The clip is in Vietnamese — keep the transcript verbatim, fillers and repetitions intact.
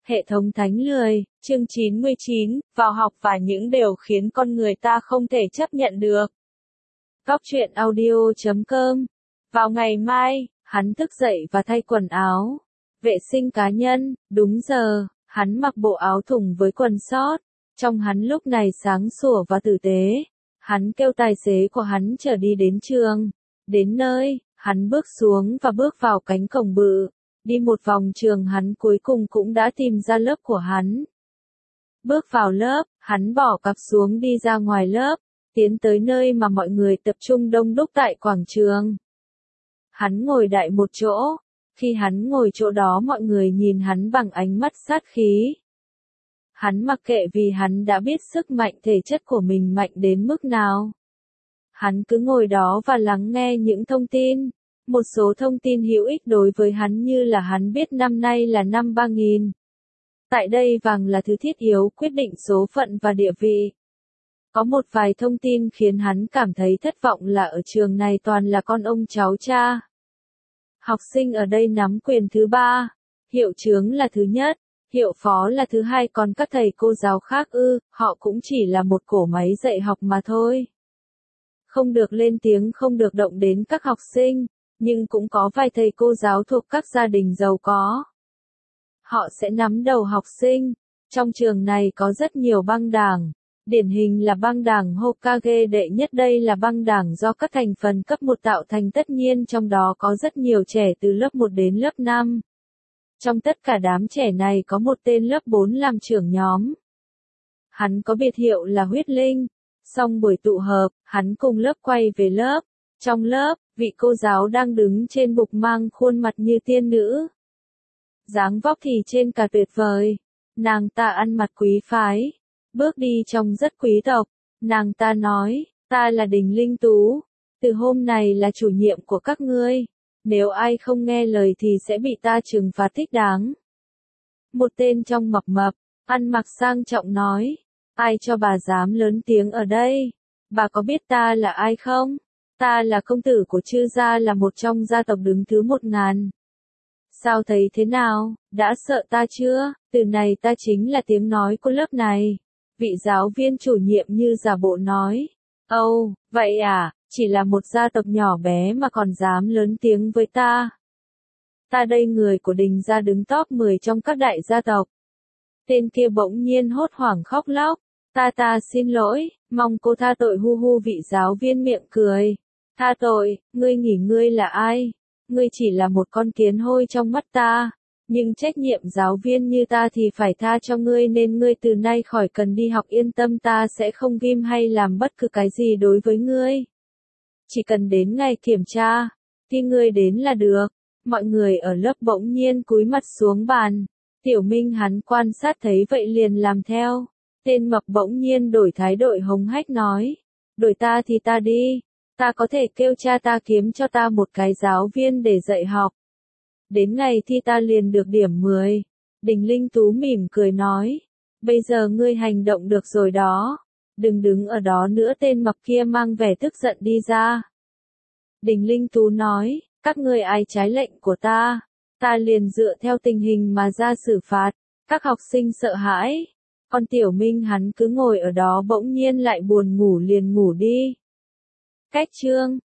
Hệ thống thánh lười, chương chín mươi chín, vào học và những điều khiến con người ta không thể chấp nhận được. Góc truyện audio chấm com. Vào ngày mai, hắn thức dậy và thay quần áo. Vệ sinh cá nhân, đúng giờ, hắn mặc bộ áo thùng với quần sót. Trông hắn lúc này sáng sủa và tử tế. Hắn kêu tài xế của hắn chở đi đến trường. Đến nơi, hắn bước xuống và bước vào cánh cổng bự. Đi một vòng trường hắn cuối cùng cũng đã tìm ra lớp của hắn. Bước vào lớp, hắn bỏ cặp xuống đi ra ngoài lớp, tiến tới nơi mà mọi người tập trung đông đúc tại quảng trường. Hắn ngồi đại một chỗ, khi hắn ngồi chỗ đó mọi người nhìn hắn bằng ánh mắt sát khí. Hắn mặc kệ vì hắn đã biết sức mạnh thể chất của mình mạnh đến mức nào. Hắn cứ ngồi đó và lắng nghe những thông tin. Một số thông tin hữu ích đối với hắn như là hắn biết năm nay là năm ba nghìn. Tại đây vàng là thứ thiết yếu quyết định số phận và địa vị. Có một vài thông tin khiến hắn cảm thấy thất vọng là ở trường này toàn là con ông cháu cha. Học sinh ở đây nắm quyền thứ ba, hiệu chướng là thứ nhất, hiệu phó là thứ hai, còn các thầy cô giáo khác ư, họ cũng chỉ là một cỗ máy dạy học mà thôi. Không được lên tiếng, không được động đến các học sinh. Nhưng cũng có vài thầy cô giáo thuộc các gia đình giàu có. Họ sẽ nắm đầu học sinh. Trong trường này có rất nhiều băng đảng. Điển hình là băng đảng Hokage đệ nhất, đây là băng đảng do các thành phần cấp một tạo thành, tất nhiên trong đó có rất nhiều trẻ từ lớp một đến lớp năm. Trong tất cả đám trẻ này có một tên lớp bốn làm trưởng nhóm. Hắn có biệt hiệu là huyết linh. Xong buổi tụ họp, hắn cùng lớp quay về lớp. Trong lớp, vị cô giáo đang đứng trên bục mang khuôn mặt như tiên nữ. Dáng vóc thì trên cả tuyệt vời. Nàng ta ăn mặc quý phái. Bước đi trông rất quý tộc. Nàng ta nói, ta là Đình Linh Tú. Từ hôm này là chủ nhiệm của các ngươi. Nếu ai không nghe lời thì sẽ bị ta trừng phạt thích đáng. Một tên trong mập mập, ăn mặc sang trọng nói, ai cho bà dám lớn tiếng ở đây? Bà có biết ta là ai không? Ta là công tử của Chư gia, là một trong gia tộc đứng thứ một ngàn. Sao thấy thế nào, đã sợ ta chưa? Từ này ta chính là tiếng nói của lớp này. Vị giáo viên chủ nhiệm như giả bộ nói. Âu, oh, vậy à, chỉ là một gia tộc nhỏ bé mà còn dám lớn tiếng với ta. Ta đây người của Đình gia đứng top mười trong các đại gia tộc. Tên kia bỗng nhiên hốt hoảng khóc lóc. Ta ta xin lỗi, mong cô tha tội, hu hu. Vị giáo viên miệng cười. Tha tội, ngươi nghĩ ngươi là ai? Ngươi chỉ là một con kiến hôi trong mắt ta. Nhưng trách nhiệm giáo viên như ta thì phải tha cho ngươi, nên ngươi từ nay khỏi cần đi học, yên tâm, ta sẽ không ghim hay làm bất cứ cái gì đối với ngươi. Chỉ cần đến ngày kiểm tra, thì ngươi đến là được. Mọi người ở lớp bỗng nhiên cúi mặt xuống bàn. Tiểu Minh hắn quan sát thấy vậy liền làm theo. Tên mập bỗng nhiên đổi thái độ hống hách nói. Đổi ta thì ta đi. Ta có thể kêu cha ta kiếm cho ta một cái giáo viên để dạy học. Đến ngày thi ta liền được điểm mười. Đình Linh Tú mỉm cười nói. Bây giờ ngươi hành động được rồi đó. Đừng đứng ở đó nữa. Tên mập kia mang vẻ tức giận đi ra. Đình Linh Tú nói. Các ngươi ai trái lệnh của ta, ta liền dựa theo tình hình mà ra xử phạt. Các học sinh sợ hãi. Còn Tiểu Minh hắn cứ ngồi ở đó bỗng nhiên lại buồn ngủ liền ngủ đi. Cách chương